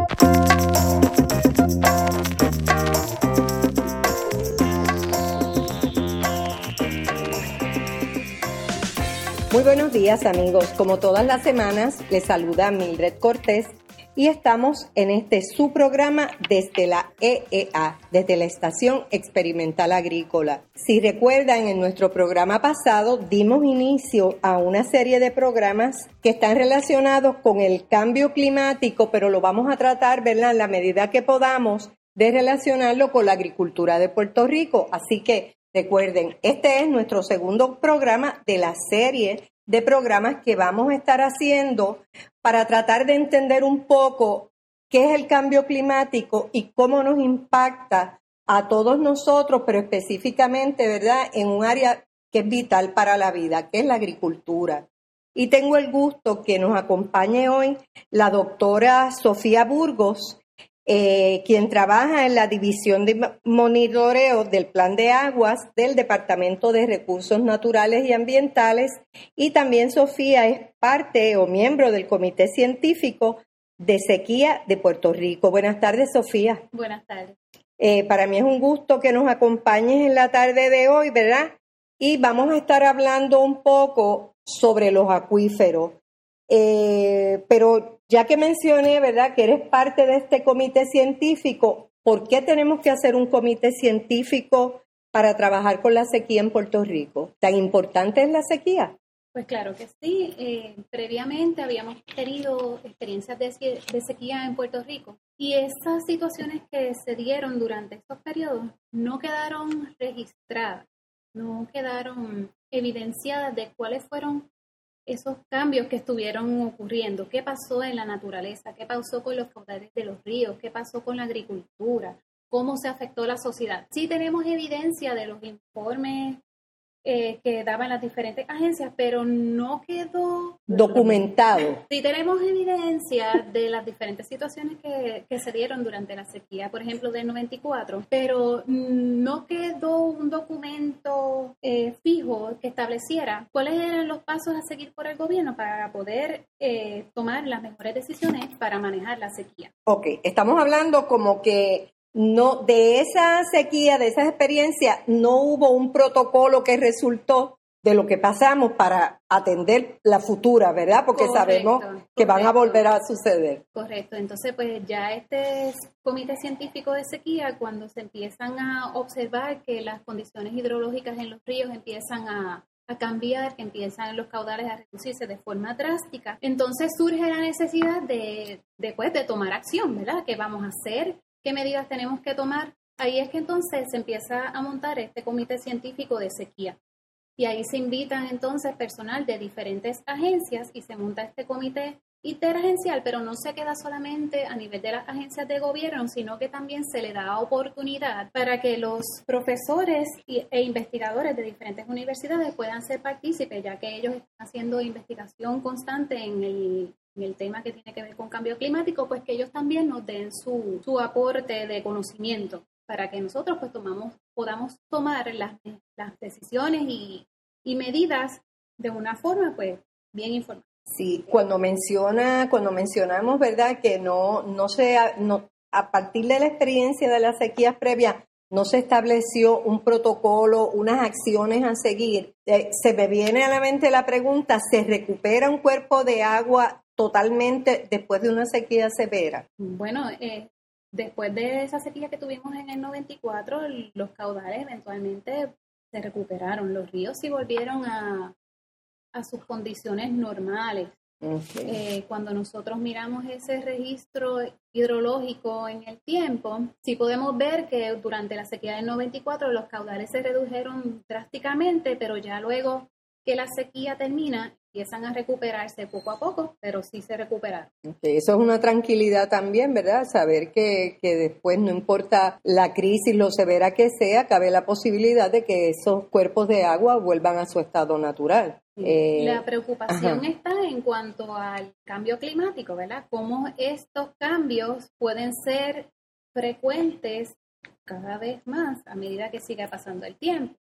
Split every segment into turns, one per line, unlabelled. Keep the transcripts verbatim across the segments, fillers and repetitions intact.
Muy buenos días, amigos. Como todas las semanas, les saluda Mildred Cortés y estamos en este su programa desde la E E A, desde la Estación Experimental Agrícola. Si recuerdan, en nuestro programa pasado dimos inicio a una serie de programas que están relacionados con el cambio climático, pero lo vamos a tratar, ¿verdad?, en la medida que podamos, de relacionarlo con la agricultura de Puerto Rico. Así que recuerden, este es nuestro segundo programa de la serie de programas que vamos a estar haciendo para tratar de entender un poco qué es el cambio climático y cómo nos impacta a todos nosotros, pero específicamente, ¿verdad?, en un área que es vital para la vida, que es la agricultura. Y tengo el gusto que nos acompañe hoy la doctora Sofía Burgos, Eh, quien trabaja en la División de Monitoreo del Plan de Aguas del Departamento de Recursos Naturales y Ambientales, y también Sofía es parte o miembro del Comité Científico de Sequía de Puerto Rico. Buenas tardes, Sofía.
Buenas tardes.
Eh, para mí es un gusto que nos acompañes en la tarde de hoy, ¿verdad? Y vamos a estar hablando un poco sobre los acuíferos. Eh, pero ya que mencioné, ¿verdad?, que eres parte de este comité científico, ¿por qué tenemos que hacer un comité científico para trabajar con la sequía en Puerto Rico? ¿Tan importante es la sequía?
Pues claro que sí. Eh, previamente habíamos tenido experiencias de, de sequía en Puerto Rico y esas situaciones que se dieron durante estos periodos no quedaron registradas, no quedaron evidenciadas de cuáles fueron esos cambios que estuvieron ocurriendo, qué pasó en la naturaleza, qué pasó con los caudales de los ríos, qué pasó con la agricultura, cómo se afectó la sociedad. Sí tenemos evidencia de los informes eh, que daban las diferentes agencias, pero no quedó
documentado.
Sí tenemos evidencia de las diferentes situaciones que, que se dieron durante la sequía, por ejemplo, del noventa y cuatro, pero no quedó un documento eh, fijo que estableciera cuáles eran los pasos a seguir por el gobierno para poder eh, tomar las mejores decisiones para manejar la sequía.
Ok, estamos hablando como que no, de esa sequía, de esas experiencias, no hubo un protocolo que resultó de lo que pasamos para atender la futura, ¿verdad? Porque correcto, sabemos que correcto. Van a volver a suceder.
Correcto. Entonces, pues ya este comité científico de sequía, cuando se empiezan a observar que las condiciones hidrológicas en los ríos empiezan a, a cambiar, que empiezan los caudales a reducirse de forma drástica, entonces surge la necesidad de, de, pues, de tomar acción, ¿verdad? ¿Qué vamos a hacer? ¿Qué medidas tenemos que tomar? Ahí es que entonces se empieza a montar este comité científico de sequía. Y ahí se invitan entonces personal de diferentes agencias y se monta este comité interagencial, pero no se queda solamente a nivel de las agencias de gobierno, sino que también se le da oportunidad para que los profesores y, e investigadores de diferentes universidades puedan ser partícipes, ya que ellos están haciendo investigación constante en el en el tema que tiene que ver con cambio climático, pues que ellos también nos den su, su aporte de conocimiento para que nosotros pues tomamos, podamos tomar las, las decisiones y, y medidas de una forma pues bien informada.
Sí, cuando menciona, cuando mencionamos, ¿verdad?, que no, no se, no, a partir de la experiencia de las sequías previas, no se estableció un protocolo, unas acciones a seguir. Eh, se me viene a la mente la pregunta, ¿se recupera un cuerpo de agua totalmente después de una sequía severa?
Bueno, eh, después de esa sequía que tuvimos en el noventa y cuatro, los caudales eventualmente se recuperaron. Los ríos sí volvieron a, a sus condiciones normales. Okay. Eh, cuando nosotros miramos ese registro hidrológico en el tiempo, sí podemos ver que durante la sequía del noventa y cuatro los caudales se redujeron drásticamente, pero ya luego que la sequía termina, empiezan a recuperarse poco a poco, pero sí se recuperaron.
Okay, eso es una tranquilidad también, ¿verdad? Saber que, que después, no importa la crisis, lo severa que sea, cabe la posibilidad de que esos cuerpos de agua vuelvan a su estado natural.
Sí. Eh, la preocupación ajá. está en cuanto al cambio climático, ¿verdad? Cómo estos cambios pueden ser frecuentes cada vez más a medida que siga pasando el tiempo.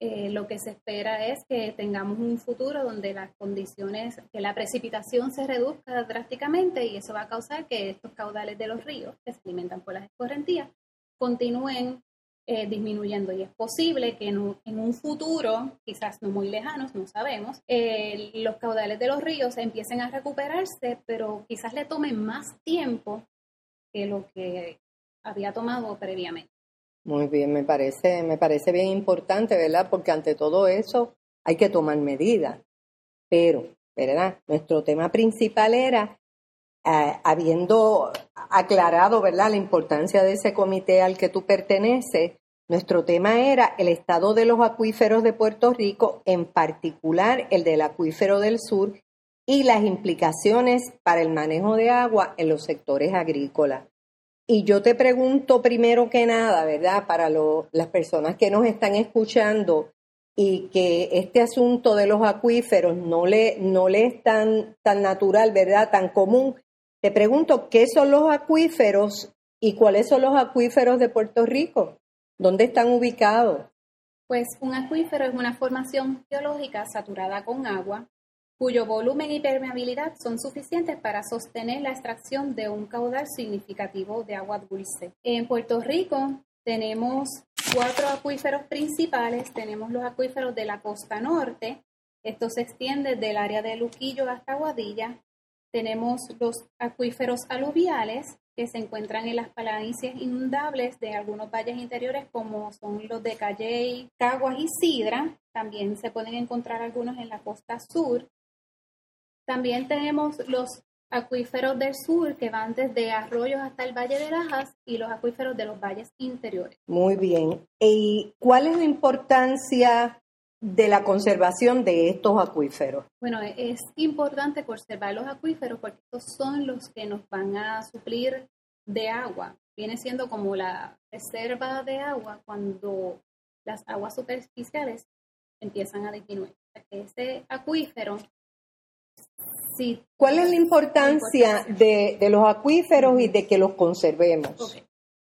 eh, lo que se espera es que tengamos un futuro donde las condiciones, que la precipitación se reduzca drásticamente y eso va a causar que estos caudales de los ríos que se alimentan por las escorrentías continúen eh, disminuyendo. Y es posible que en un, en un futuro, quizás no muy lejano, no sabemos, eh, los caudales de los ríos empiecen a recuperarse, pero quizás le tome más tiempo que lo que había tomado previamente.
Muy bien, me parece, me parece bien importante, ¿verdad? Porque ante todo eso hay que tomar medidas. Pero, ¿verdad? Nuestro tema principal era, eh, habiendo aclarado, ¿verdad?, la importancia de ese comité al que tú perteneces, nuestro tema era el estado de los acuíferos de Puerto Rico, en particular el del acuífero del sur, y las implicaciones para el manejo de agua en los sectores agrícolas. Y yo te pregunto primero que nada, ¿verdad?, para lo, las personas que nos están escuchando y que este asunto de los acuíferos no le, no le es tan, tan natural, ¿verdad?, tan común. Te pregunto, ¿qué son los acuíferos y cuáles son los acuíferos de Puerto Rico? ¿Dónde están ubicados?
Pues un acuífero es una formación geológica saturada con agua, cuyo volumen y permeabilidad son suficientes para sostener la extracción de un caudal significativo de agua dulce. En Puerto Rico tenemos cuatro acuíferos principales. Tenemos los acuíferos de la costa norte. Esto se extiende del área de Luquillo hasta Aguadilla. Tenemos los acuíferos aluviales, que se encuentran en las planicies inundables de algunos valles interiores, como son los de Calley, Caguas y Sidra. También se pueden encontrar algunos en la costa sur. También tenemos los acuíferos del sur, que van desde Arroyos hasta el Valle de Lajas, y los acuíferos de los valles interiores.
Muy bien. ¿Y cuál es la importancia de la conservación de estos acuíferos?
Bueno, es importante conservar los acuíferos porque estos son los que nos van a suplir de agua. Viene siendo como la reserva de agua cuando las aguas superficiales empiezan a disminuir. O sea, que ese acuífero... Sí.
¿Cuál es la importancia, la importancia? De, de los acuíferos uh-huh. y de que los conservemos?
Okay.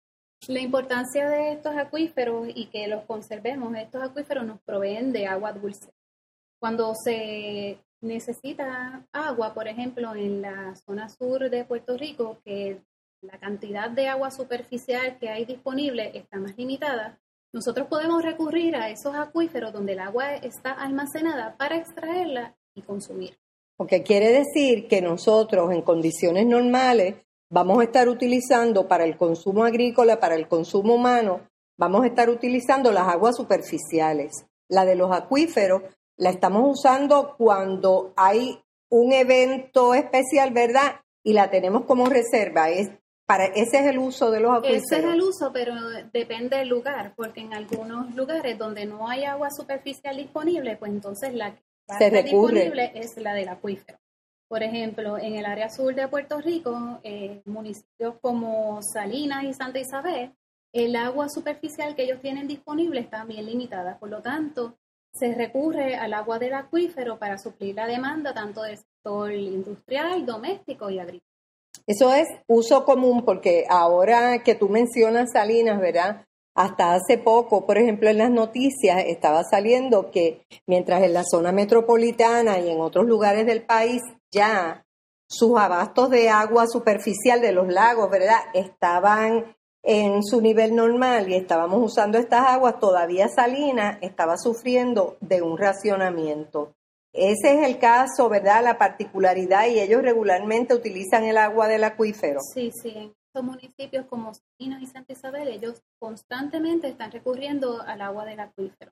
La importancia de estos acuíferos y que los conservemos, estos acuíferos nos proveen de agua dulce. Cuando se necesita agua, por ejemplo, en la zona sur de Puerto Rico, que la cantidad de agua superficial que hay disponible está más limitada, nosotros podemos recurrir a esos acuíferos donde el agua está almacenada para extraerla y consumir.
Porque quiere decir que nosotros en condiciones normales vamos a estar utilizando para el consumo agrícola, para el consumo humano, vamos a estar utilizando las aguas superficiales. La de los acuíferos la estamos usando cuando hay un evento especial, ¿verdad? Y la tenemos como reserva. Es, para, ese es el uso de los acuíferos.
Ese es el uso, pero depende del lugar, porque en algunos lugares donde no hay agua superficial disponible, pues entonces la que va a estar disponible es la del acuífero. Por ejemplo, en el área sur de Puerto Rico, eh, municipios como Salinas y Santa Isabel, el agua superficial que ellos tienen disponible está bien limitada. Por lo tanto, se recurre al agua del acuífero para suplir la demanda tanto del sector industrial, doméstico y agrícola.
Eso es uso común porque ahora que tú mencionas Salinas, ¿verdad? Hasta hace poco, por ejemplo, en las noticias estaba saliendo que mientras en la zona metropolitana y en otros lugares del país ya sus abastos de agua superficial de los lagos, ¿verdad?, estaban en su nivel normal y estábamos usando estas aguas, todavía Salinas estaba sufriendo de un racionamiento. Ese es el caso, ¿verdad?, la particularidad, y ellos regularmente utilizan el agua del acuífero.
Sí, sí. Municipios como Salinas y Santa Isabel, ellos constantemente están recurriendo al agua del acuífero.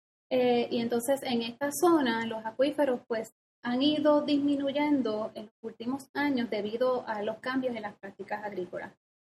Eh, y entonces en esta zona los acuíferos pues han ido disminuyendo en los últimos años debido a los cambios en las prácticas agrícolas.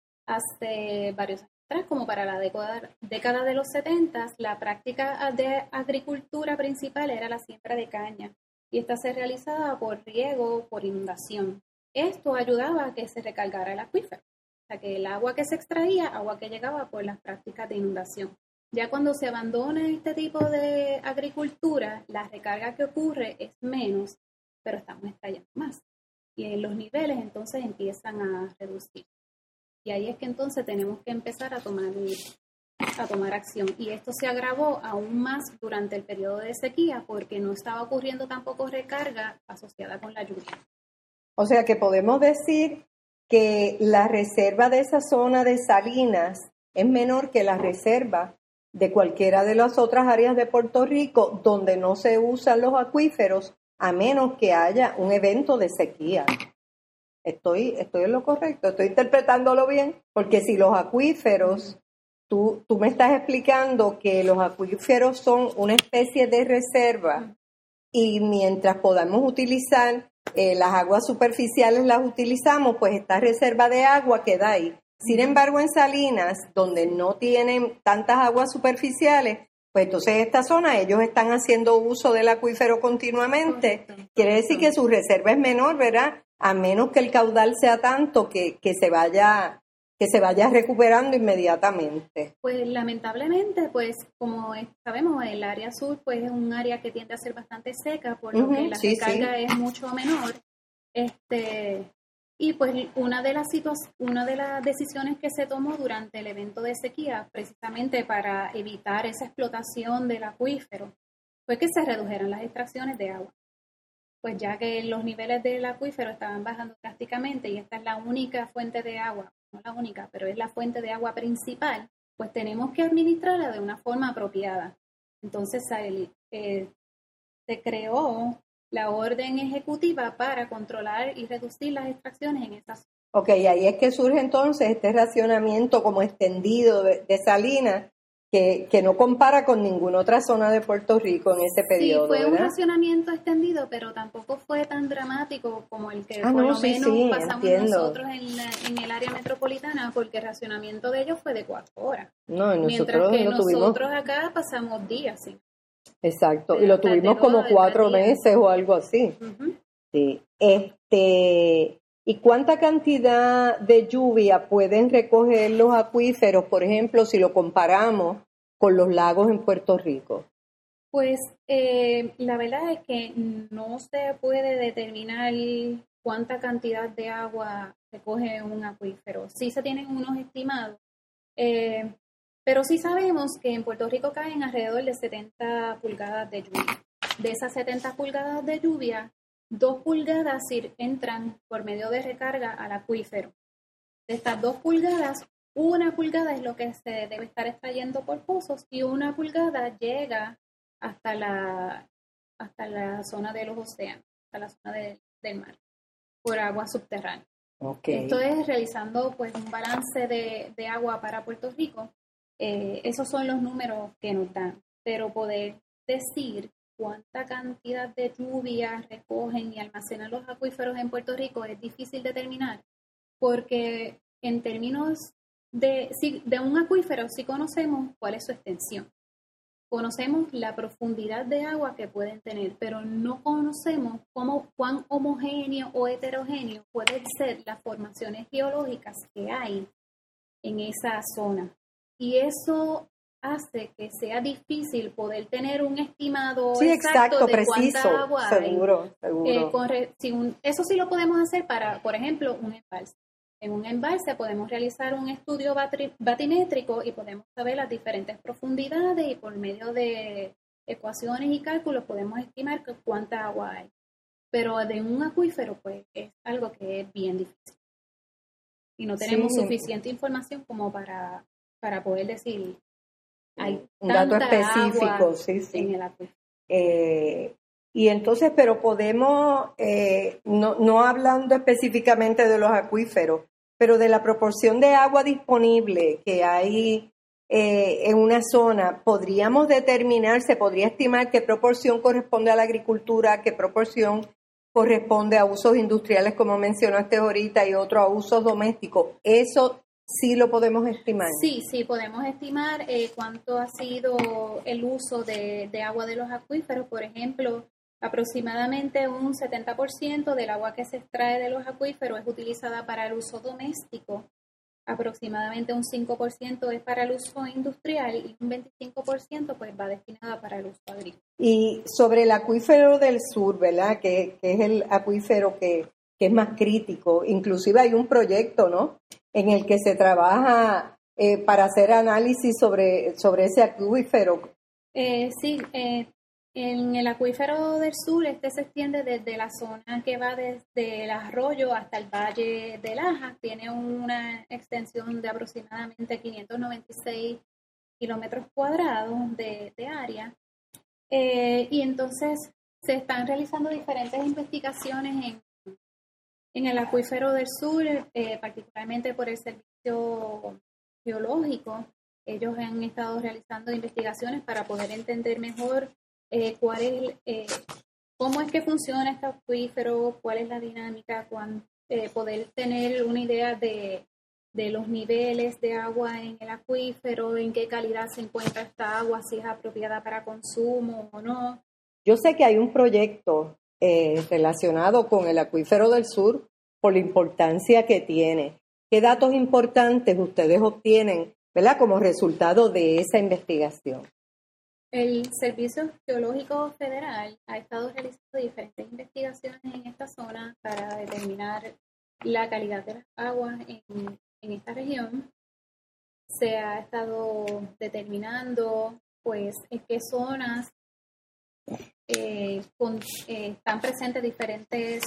Hace varios años atrás, como para la década, década de los setenta, la práctica de agricultura principal era la siembra de caña y esta se realizaba por riego, por inundación. Esto ayudaba a que se recargara el acuífero. O sea, que el agua que se extraía, agua que llegaba por las prácticas de inundación. Ya cuando se abandona este tipo de agricultura, la recarga que ocurre es menos, pero estamos extrayendo más. Y los niveles entonces empiezan a reducir. Y ahí es que entonces tenemos que empezar a tomar a tomar acción. Y esto se agravó aún más durante el periodo de sequía porque no estaba ocurriendo tampoco recarga asociada con la lluvia.
O sea que podemos decir que la reserva de esa zona de Salinas es menor que la reserva de cualquiera de las otras áreas de Puerto Rico donde no se usan los acuíferos a menos que haya un evento de sequía. Estoy, estoy en lo correcto, estoy interpretándolo bien, porque si los acuíferos, tú, tú me estás explicando que los acuíferos son una especie de reserva y mientras podamos utilizar eh, las aguas superficiales las utilizamos, pues esta reserva de agua queda ahí. Sin embargo, en Salinas, donde no tienen tantas aguas superficiales, pues entonces esta zona ellos están haciendo uso del acuífero continuamente. Correcto. Quiere decir que su reserva es menor, ¿verdad? A menos que el caudal sea tanto que, que se vaya que se vaya recuperando inmediatamente.
Pues lamentablemente, pues como sabemos, el área sur pues es un área que tiende a ser bastante seca, por lo uh-huh, que la sí, recarga sí. es mucho menor. Este y pues una de las situ- una de las decisiones que se tomó durante el evento de sequía, precisamente para evitar esa explotación del acuífero, fue que se redujeran las extracciones de agua. Pues ya que los niveles del acuífero estaban bajando drásticamente y esta es la única fuente de agua, no la única, pero es la fuente de agua principal, pues tenemos que administrarla de una forma apropiada. Entonces eh, se creó la orden ejecutiva para controlar y reducir las extracciones en esta zona.
Ok, ahí es que surge entonces este racionamiento como extendido de, de Salinas, que, que no compara con ninguna otra zona de Puerto Rico en ese periodo,
sí, fue
¿verdad?
un racionamiento extendido, pero tampoco fue tan dramático como el que
ah,
por
no,
lo
sí,
menos
sí,
pasamos
entiendo.
nosotros en, la, en el área metropolitana, porque el racionamiento de ellos fue de cuatro horas.
No, y
mientras
nosotros
que
lo
nosotros
tuvimos...
acá pasamos días, sí.
Exacto, y lo tuvimos como cuatro meses o algo así.
Uh-huh.
Sí. Este, ¿y cuánta cantidad de lluvia pueden recoger los acuíferos, por ejemplo, si lo comparamos con los lagos en Puerto Rico?
Pues eh, la verdad es que no se puede determinar cuánta cantidad de agua recoge un acuífero. Sí se tienen unos estimados, eh, pero sí sabemos que en Puerto Rico caen alrededor de setenta pulgadas de lluvia. De esas setenta pulgadas de lluvia, dos pulgadas entran por medio de recarga al acuífero. De estas dos pulgadas, una pulgada es lo que se debe estar extrayendo por pozos y una pulgada llega hasta la, hasta la zona de los océanos, hasta la zona de, del mar, por agua subterránea.
Okay.
Esto es realizando pues un balance de, de agua para Puerto Rico. Eh, esos son los números que nos dan, pero poder decir cuánta cantidad de lluvia recogen y almacenan los acuíferos en Puerto Rico es difícil determinar, porque en términos de, de un acuífero sí conocemos cuál es su extensión. Conocemos la profundidad de agua que pueden tener, pero no conocemos cómo, cuán homogéneo o heterogéneo pueden ser las formaciones geológicas que hay en esa zona. Y eso hace que sea difícil poder tener un estimado
sí,
exacto,
exacto
de
preciso,
cuánta agua
seguro,
hay.
Seguro.
Eh, corre, si un, eso sí lo podemos hacer para, por ejemplo, un embalse. En un embalse podemos realizar un estudio batri, batimétrico y podemos saber las diferentes profundidades y por medio de ecuaciones y cálculos podemos estimar cuánta agua hay. Pero de un acuífero, pues, es algo que es bien difícil. Y no tenemos sí. suficiente información como para, para poder decir, hay
un dato específico,
agua
sí, sí.
en el acuífero.
Eh, y entonces, pero podemos, eh, no, no hablando específicamente de los acuíferos, pero de la proporción de agua disponible que hay eh, en una zona, podríamos determinar, se podría estimar qué proporción corresponde a la agricultura, qué proporción corresponde a usos industriales, como mencionaste ahorita, y otro a usos domésticos. Eso sí lo podemos estimar.
Sí, sí, podemos estimar eh, cuánto ha sido el uso de, de agua de los acuíferos. Por ejemplo, aproximadamente un setenta por ciento del agua que se extrae de los acuíferos es utilizada para el uso doméstico. Aproximadamente un cinco por ciento es para el uso industrial y un veinticinco por ciento pues va destinada para el uso agrícola.
Y sobre el acuífero del sur, ¿verdad? Que, que es el acuífero que, que es más crítico. Inclusive hay un proyecto, ¿no? En el que se trabaja eh, para hacer análisis sobre, sobre ese acuífero.
Eh, sí, eh, en el acuífero del sur, este se extiende desde la zona que va desde el arroyo hasta el valle de Lajas. Tiene una extensión de aproximadamente quinientos noventa y seis kilómetros cuadrados de, de área. Eh, y entonces se están realizando diferentes investigaciones en, en el acuífero del sur, eh, particularmente por el Servicio Geológico. Ellos han estado realizando investigaciones para poder entender mejor eh, cuál es, eh, cómo es que funciona este acuífero, cuál es la dinámica, cuán, eh, poder tener una idea de, de los niveles de agua en el acuífero, en qué calidad se encuentra esta agua, si es apropiada para consumo o no.
Yo sé que hay un proyecto eh, relacionado con el acuífero del sur por la importancia que tiene. ¿Qué datos importantes ustedes obtienen, ¿verdad?, como resultado de esa investigación?
El Servicio Geológico Federal ha estado realizando diferentes investigaciones en esta zona para determinar la calidad de las aguas en, en esta región. Se ha estado determinando, pues, en qué zonas eh, con, eh, están presentes diferentes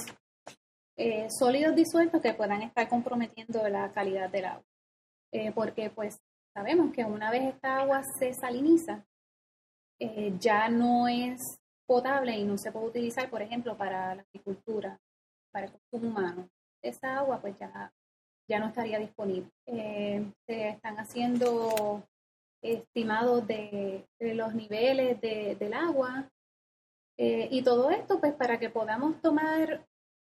eh, sólidos disueltos que puedan estar comprometiendo la calidad del agua. Eh, porque, pues, sabemos que una vez esta agua se saliniza, eh, ya no es potable y no se puede utilizar, por ejemplo, para la agricultura, para el consumo humano. Esa agua, pues, ya, ya no estaría disponible. Eh, se están haciendo estimados de, de los niveles de, del agua eh, y todo esto, pues, para que podamos tomar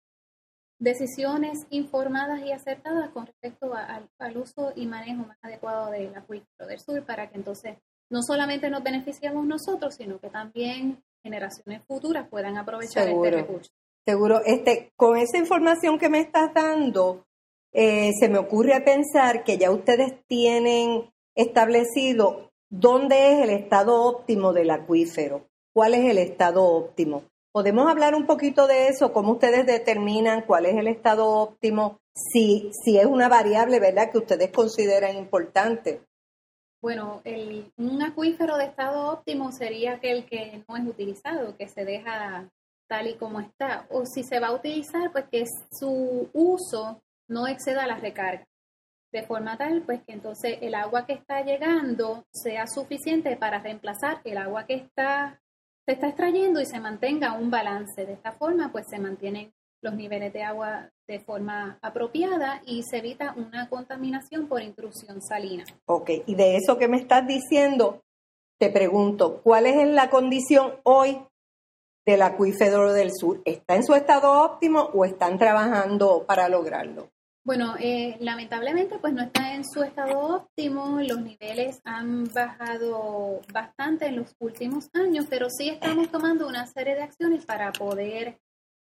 decisiones informadas y acertadas con respecto a, a, al uso y manejo más adecuado del acuífero del sur, para que entonces no solamente nos beneficiemos nosotros, sino que también generaciones futuras puedan aprovechar
Seguro,
este recurso.
Seguro. Este, con esa información que me estás dando, eh, se me ocurre pensar que ya ustedes tienen establecido dónde es el estado óptimo del acuífero, cuál es el estado óptimo. ¿Podemos hablar un poquito de eso? ¿Cómo ustedes determinan cuál es el estado óptimo? Si, si es una variable, ¿verdad?, que ustedes consideran importante.
Bueno, el, un acuífero de estado óptimo sería aquel que no es utilizado, que se deja tal y como está. O si se va a utilizar, pues que su uso no exceda la recarga. De forma tal, pues que entonces el agua que está llegando sea suficiente para reemplazar el agua que está, se está extrayendo y se mantenga un balance. De esta forma, pues se mantienen los niveles de agua de forma apropiada y se evita una contaminación por intrusión salina.
Ok, y de eso que me estás diciendo, te pregunto, ¿cuál es la condición hoy del acuífero del sur? ¿Está en su estado óptimo o están trabajando para lograrlo?
Bueno, eh, lamentablemente pues no está en su estado óptimo, los niveles han bajado bastante en los últimos años, pero sí estamos tomando una serie de acciones para poder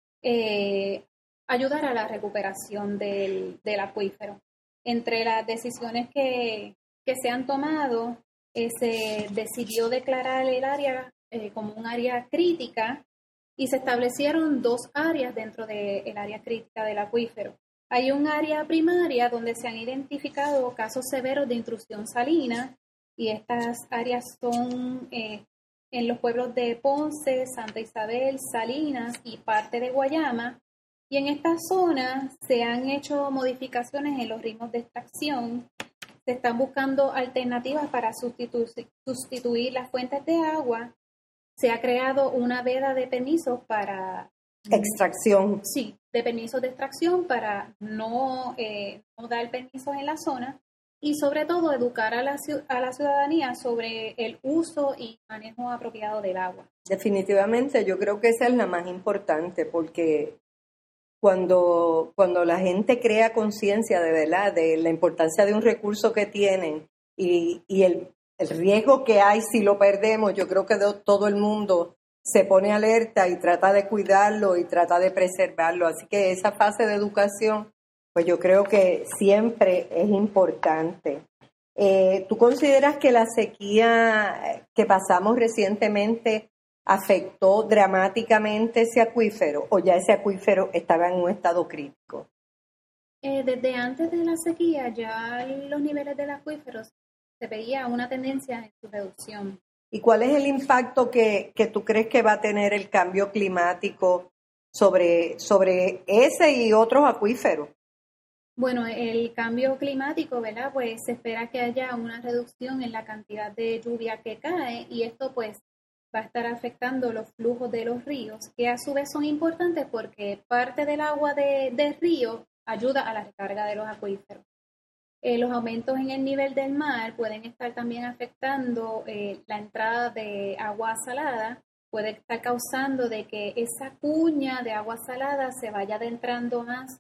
eh, ayudar a la recuperación del, del acuífero. Entre las decisiones que, que se han tomado, eh, se decidió declarar el área eh, como un área crítica y se establecieron dos áreas dentro del área crítica del acuífero. Hay un área primaria donde se han identificado casos severos de intrusión salina y estas áreas son eh, en los pueblos de Ponce, Santa Isabel, Salinas y parte de Guayama. Y en esta zona se han hecho modificaciones en los ritmos de extracción. Se están buscando alternativas para sustitu- sustituir las fuentes de agua. Se ha creado una veda de permisos para...
Extracción.
Sí, de permisos de extracción para no, eh, no dar permisos en la zona y sobre todo educar a la, a la ciudadanía sobre el uso y manejo apropiado del agua.
Definitivamente, yo creo que esa es la más importante porque cuando, cuando la gente crea conciencia de verdad de la importancia de un recurso que tienen y, y el, el riesgo que hay si lo perdemos, yo creo que de, todo el mundo se pone alerta y trata de cuidarlo y trata de preservarlo. Así que esa fase de educación, pues yo creo que siempre es importante. Eh, ¿Tú consideras que la sequía que pasamos recientemente afectó dramáticamente ese acuífero o ya ese acuífero estaba en un estado crítico?
Eh, desde antes de la sequía ya los niveles del acuífero se se veía una tendencia en su reducción.
¿Y cuál es el impacto que, que tú crees que va a tener el cambio climático sobre, sobre ese y otros acuíferos?
Bueno, el cambio climático, ¿verdad? Pues se espera que haya una reducción en la cantidad de lluvia que cae y esto pues va a estar afectando los flujos de los ríos, que a su vez son importantes porque parte del agua de, del río ayuda a la recarga de los acuíferos. Eh, los aumentos en el nivel del mar pueden estar también afectando eh, la entrada de agua salada, puede estar causando de que esa cuña de agua salada se vaya adentrando más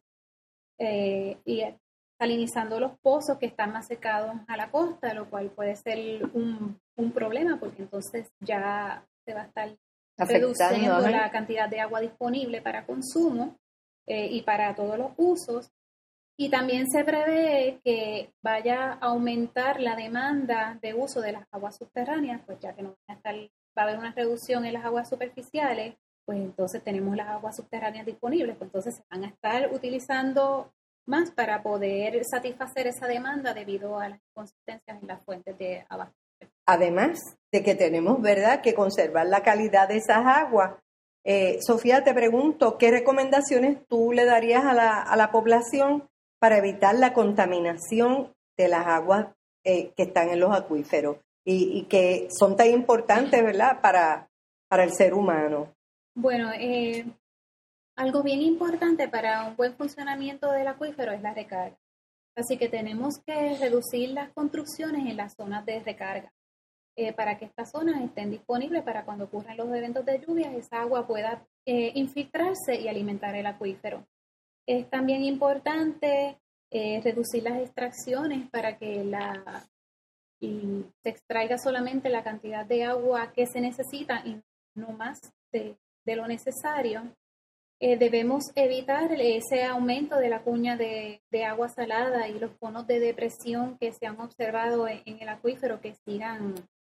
eh, y salinizando los pozos que están más secados a la costa, lo cual puede ser un, un problema porque entonces ya se va a estar
Afectando,
reduciendo
¿eh?
la cantidad de agua disponible para consumo eh, y para todos los usos. Y también se prevé que vaya a aumentar la demanda de uso de las aguas subterráneas, pues ya que no va a, estar, va a haber una reducción en las aguas superficiales, pues entonces tenemos las aguas subterráneas disponibles, pues entonces se van a estar utilizando más para poder satisfacer esa demanda debido a las inconsistencias en las fuentes de abasto.
Además de que tenemos, ¿verdad?, que conservar la calidad de esas aguas. Eh, Sofía, te pregunto, ¿qué recomendaciones tú le darías a la, a la población para evitar la contaminación de las aguas eh, que están en los acuíferos y, y que son tan importantes, ¿verdad?, para, para el ser humano?
Bueno, eh, algo bien importante para un buen funcionamiento del acuífero es la recarga. Así que tenemos que reducir las construcciones en las zonas de recarga eh, para que estas zonas estén disponibles para cuando ocurran los eventos de lluvia, esa agua pueda eh, infiltrarse y alimentar el acuífero. Es también importante eh, reducir las extracciones para que la, y se extraiga solamente la cantidad de agua que se necesita y no más de, de lo necesario. Eh, debemos evitar ese aumento de la cuña de, de agua salada y los conos de depresión que se han observado en, en el acuífero que sigan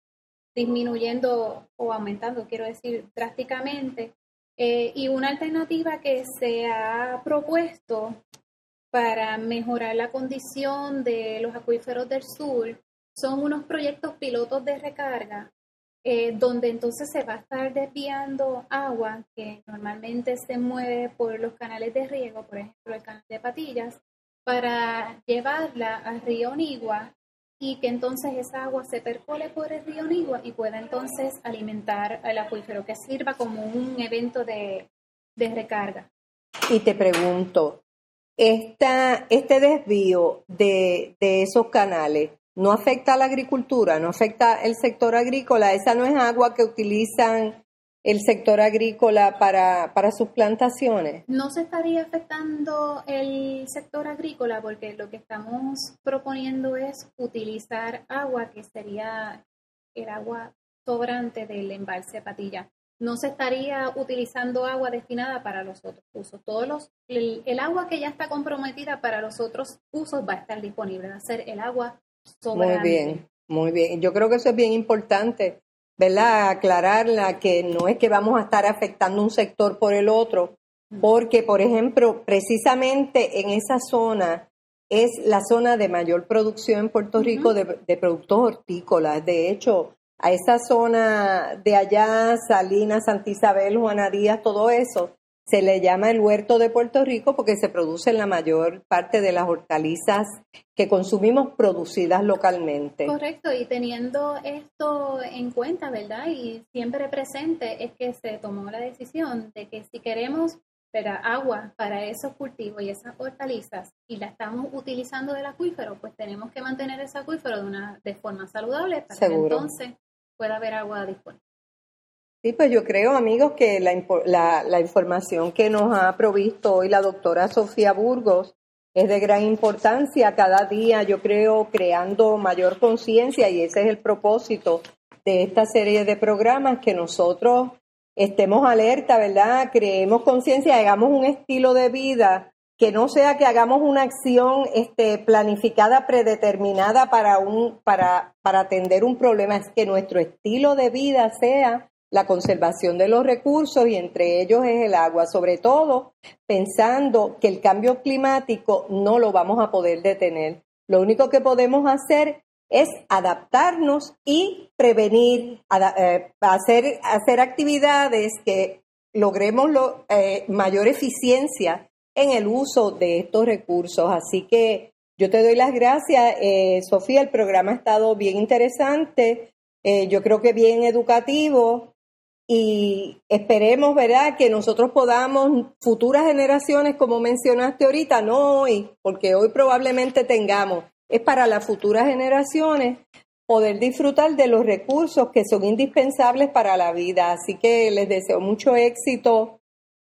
disminuyendo o aumentando, quiero decir, drásticamente. Eh, y una alternativa que se ha propuesto para mejorar la condición de los acuíferos del sur son unos proyectos pilotos de recarga eh, donde entonces se va a estar desviando agua que normalmente se mueve por los canales de riego, por ejemplo el canal de Patillas, para llevarla al río Onigua y que entonces esa agua se percole por el río Onigua y pueda entonces alimentar al acuífero, que sirva como un evento de, de recarga.
Y te pregunto, esta, este desvío de, de esos canales no afecta a la agricultura, no afecta el sector agrícola, esa no es agua que utilizan el sector agrícola para, para sus plantaciones.
No se estaría afectando el sector agrícola porque lo que estamos proponiendo es utilizar agua que sería el agua sobrante del embalse Patilla. No se estaría utilizando agua destinada para los otros usos. Todos los, el, el agua que ya está comprometida para los otros usos va a estar disponible, va a ser el agua sobrante.
Muy bien, muy bien. Yo creo que eso es bien importante, ¿verdad? Aclararla, que no es que vamos a estar afectando un sector por el otro, porque, por ejemplo, precisamente en esa zona es la zona de mayor producción en Puerto Rico uh-huh. de, de productos hortícolas. De hecho, a esa zona de allá, Salinas, Santa Isabel, Juana Díaz, todo eso, se le llama el huerto de Puerto Rico porque se producen la mayor parte de las hortalizas que consumimos producidas localmente.
Correcto, y teniendo esto en cuenta, ¿verdad? Y siempre presente es que se tomó la decisión de que si queremos ¿verdad? agua para esos cultivos y esas hortalizas y la estamos utilizando del acuífero, pues tenemos que mantener ese acuífero de, una, de forma saludable para
Seguro.
que entonces pueda haber agua disponible.
Sí, pues yo creo, amigos, que la, la, la información que nos ha provisto hoy la doctora Sofía Burgos es de gran importancia. Cada día, yo creo, creando mayor conciencia, y ese es el propósito de esta serie de programas, que nosotros estemos alerta, ¿verdad? Creemos conciencia, hagamos un estilo de vida que no sea que hagamos una acción este, planificada, predeterminada para, un, para, para atender un problema, es que nuestro estilo de vida sea la conservación de los recursos y entre ellos es el agua, sobre todo pensando que el cambio climático no lo vamos a poder detener. Lo único que podemos hacer es adaptarnos y prevenir, eh, hacer, hacer actividades que logremos lo, eh, mayor eficiencia en el uso de estos recursos. Así que yo te doy las gracias, eh, Sofía. El programa ha estado bien interesante, eh, yo creo que bien educativo, y esperemos, ¿verdad?, que nosotros podamos, futuras generaciones, como mencionaste ahorita, no hoy, porque hoy probablemente tengamos, es para las futuras generaciones poder disfrutar de los recursos que son indispensables para la vida. Así que les deseo mucho éxito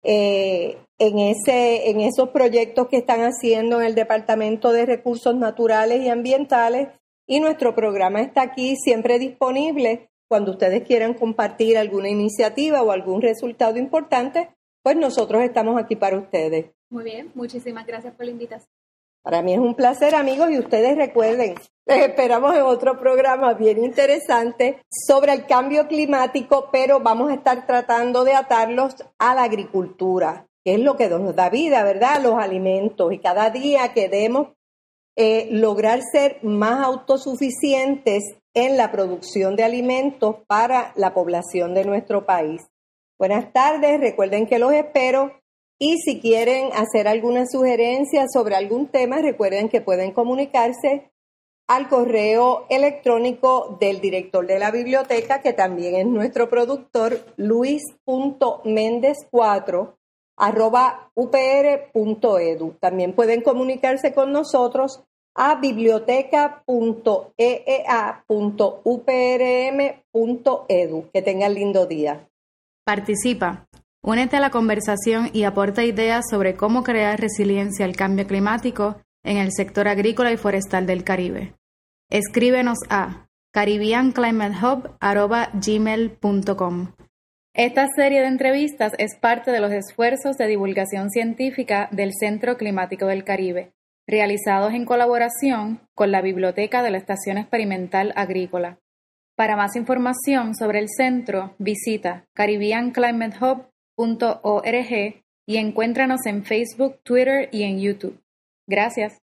eh, en, ese, en esos proyectos que están haciendo en el Departamento de Recursos Naturales y Ambientales, y nuestro programa está aquí siempre disponible. Cuando ustedes quieran compartir alguna iniciativa o algún resultado importante, pues nosotros estamos aquí para ustedes.
Muy bien, muchísimas gracias por la invitación.
Para mí es un placer, amigos, y ustedes recuerden, les esperamos en otro programa bien interesante sobre el cambio climático, pero vamos a estar tratando de atarlos a la agricultura, que es lo que nos da vida, ¿verdad? Los alimentos, y cada día queremos eh, lograr ser más autosuficientes en la producción de alimentos para la población de nuestro país. Buenas tardes, recuerden que los espero, y si quieren hacer alguna sugerencia sobre algún tema, recuerden que pueden comunicarse al correo electrónico del director de la biblioteca, que también es nuestro productor, luis punto mendez cuatro arroba u p r punto e d u. También pueden comunicarse con nosotros a biblioteca punto e e a punto u p r m punto e d u. Que tengan lindo día.
Participa, únete a la conversación y aporta ideas sobre cómo crear resiliencia al cambio climático en el sector agrícola y forestal del Caribe. Escríbenos a caribbean climate hub arroba gmail punto com. Esta serie de entrevistas es parte de los esfuerzos de divulgación científica del Centro Climático del Caribe, realizados en colaboración con la Biblioteca de la Estación Experimental Agrícola. Para más información sobre el centro, visita caribbean climate hub punto org y encuéntranos en Facebook, Twitter y en YouTube. Gracias.